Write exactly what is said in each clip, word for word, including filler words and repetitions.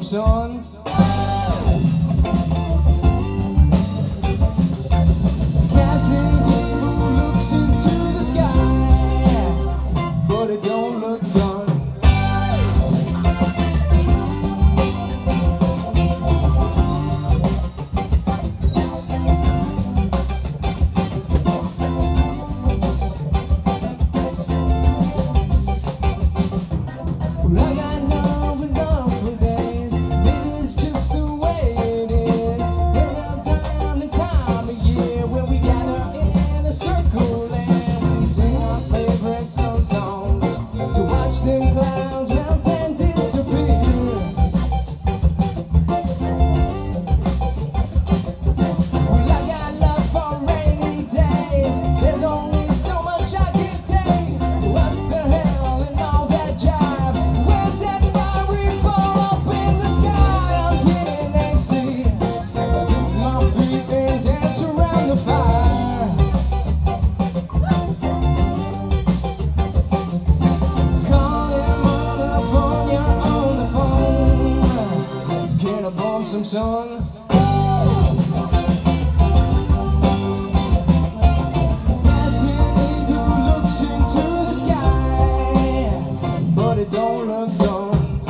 sun. Casting evil looks into the sky, but it don't look done. I got love enough for days. It is just the way it is. Around time the time of year when we gather in a circle and we sing our favorite song songs to watch them clouds melt and disappear. Well, I got love for rainy days. There's only so much I can take. What the hell and all that jive? Where's that fiery ball up in the sky? I'm getting antsy. I get my feet and dance around the fire. Calling California on the phone. Can I bump some sun? But it don't look done.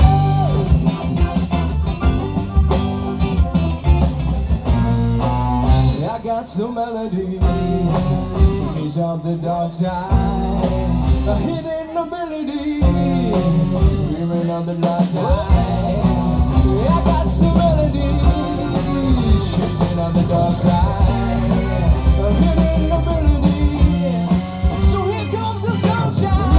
I got some melody, piece of the dark side, a hidden ability, dreaming of the night tide. I got some melody, shifting on the dark side, a hidden ability. So here comes the sunshine.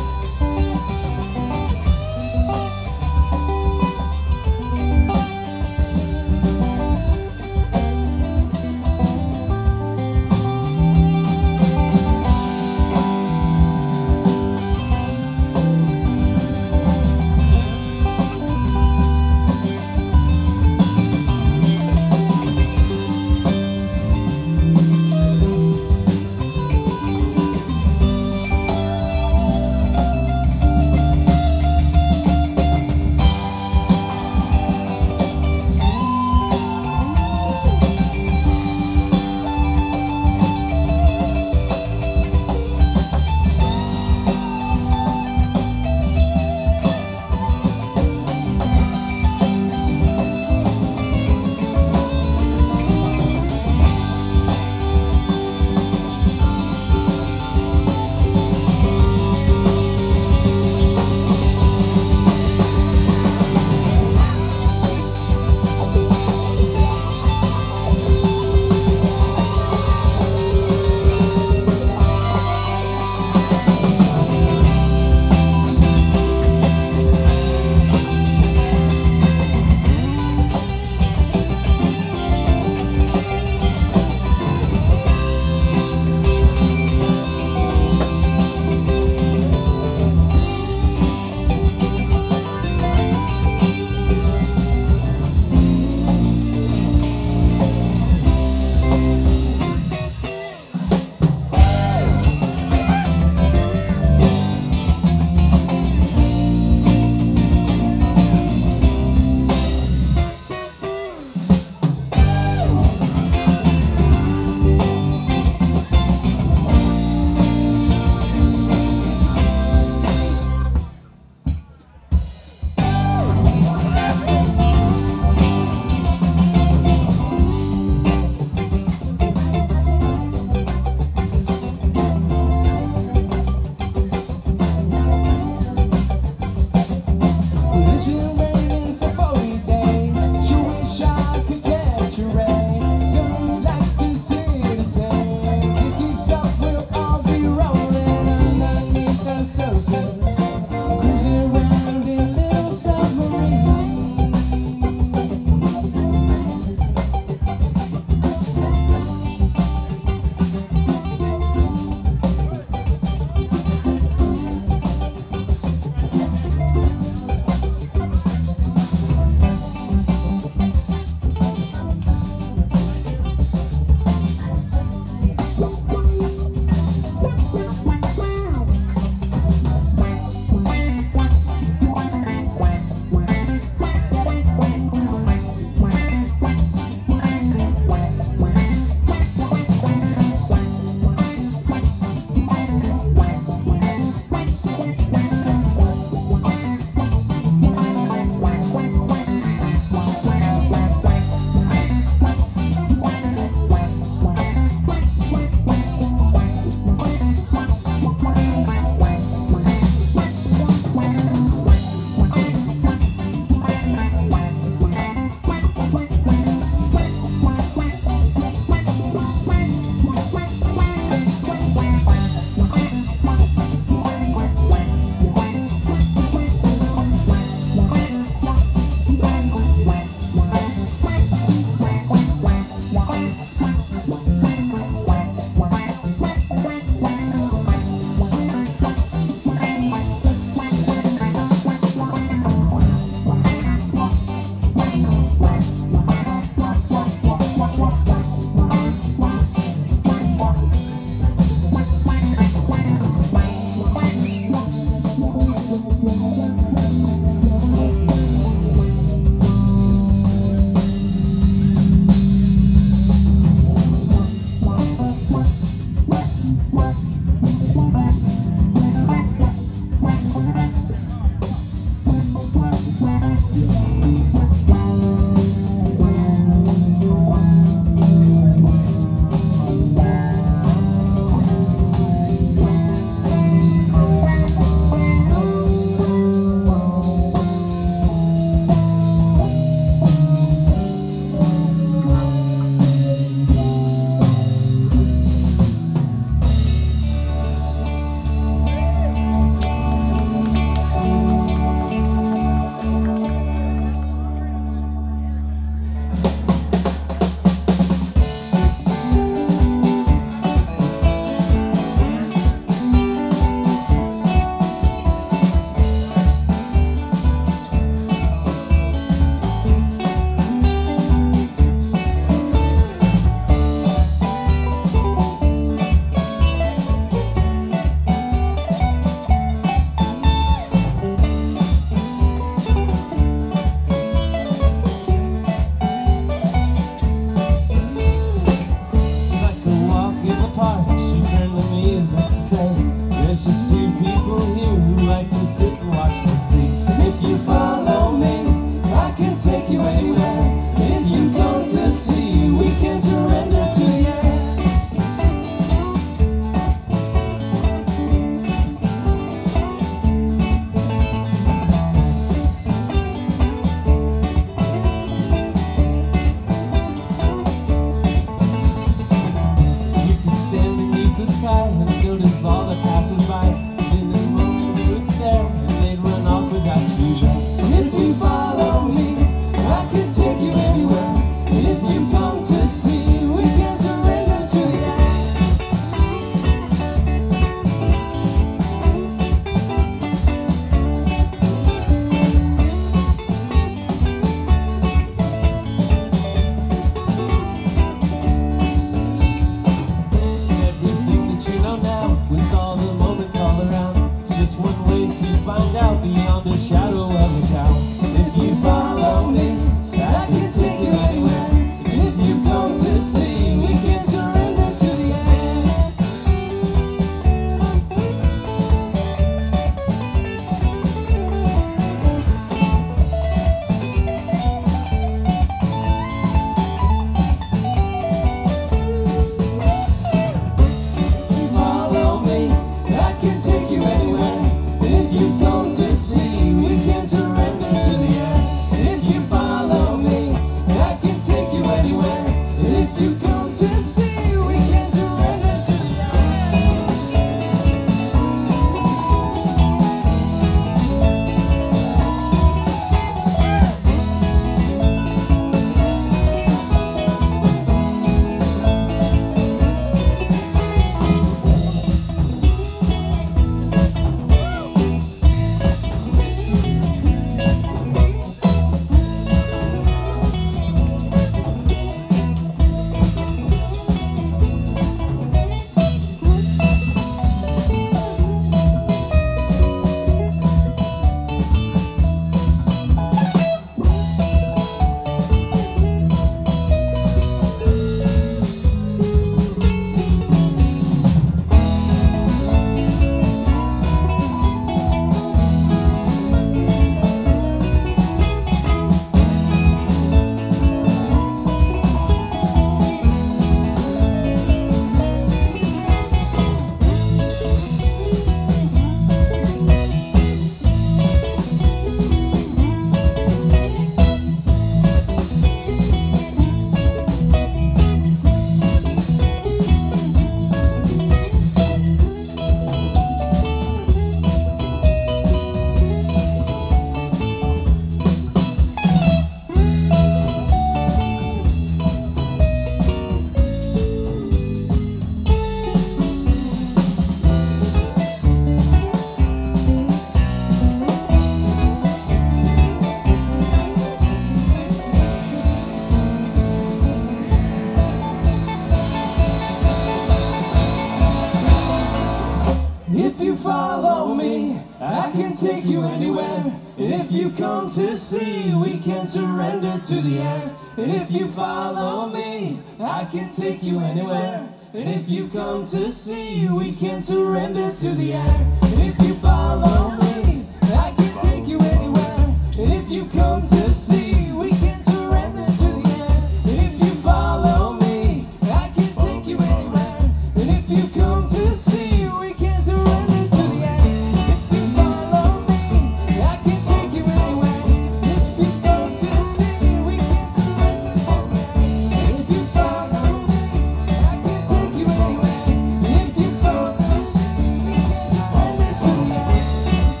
take you anywhere. And if you come to see, we can surrender to the air. And if you follow me, I can take you anywhere. And if you come to see, we can surrender to the air. And if you follow me, I can take you anywhere. And if you come to see, we can surrender to the air. And if you follow me, I can take you anywhere. And if you come to see, we can surrender to the air. If you follow me, I can take you anywhere. If you come to see, we can surrender to the air. If you follow me, I can take you anywhere. If you come to see, we can surrender to the air.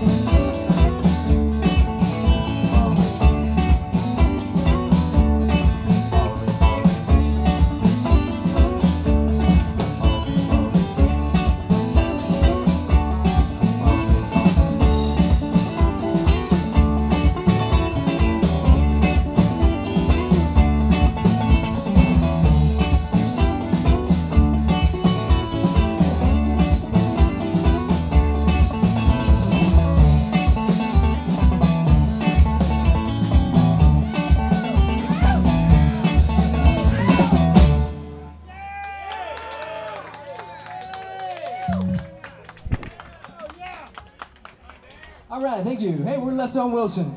All right, thank you. Hey, we're Left on Wilson.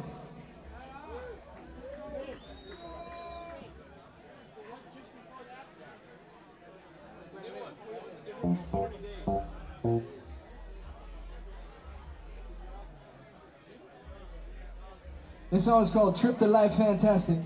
This song is called Trip the Life Fantastic.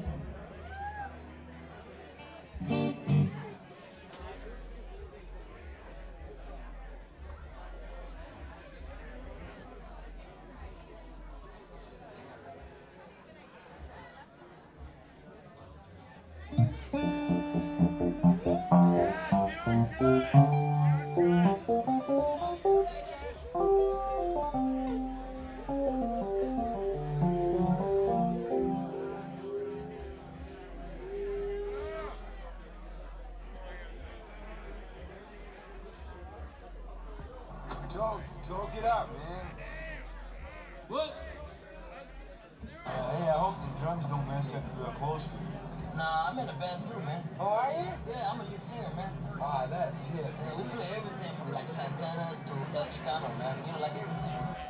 Joe, Joe, get up, man. What? Uh, hey, I hope the drums don't mess up your upholstery. Nah, I'm in a band too, man. Oh, are you? Yeah, I'm a lead singer, man. Ah, that's it. Yeah, we play everything from like Santana to El Chicano, man. You know, like everything.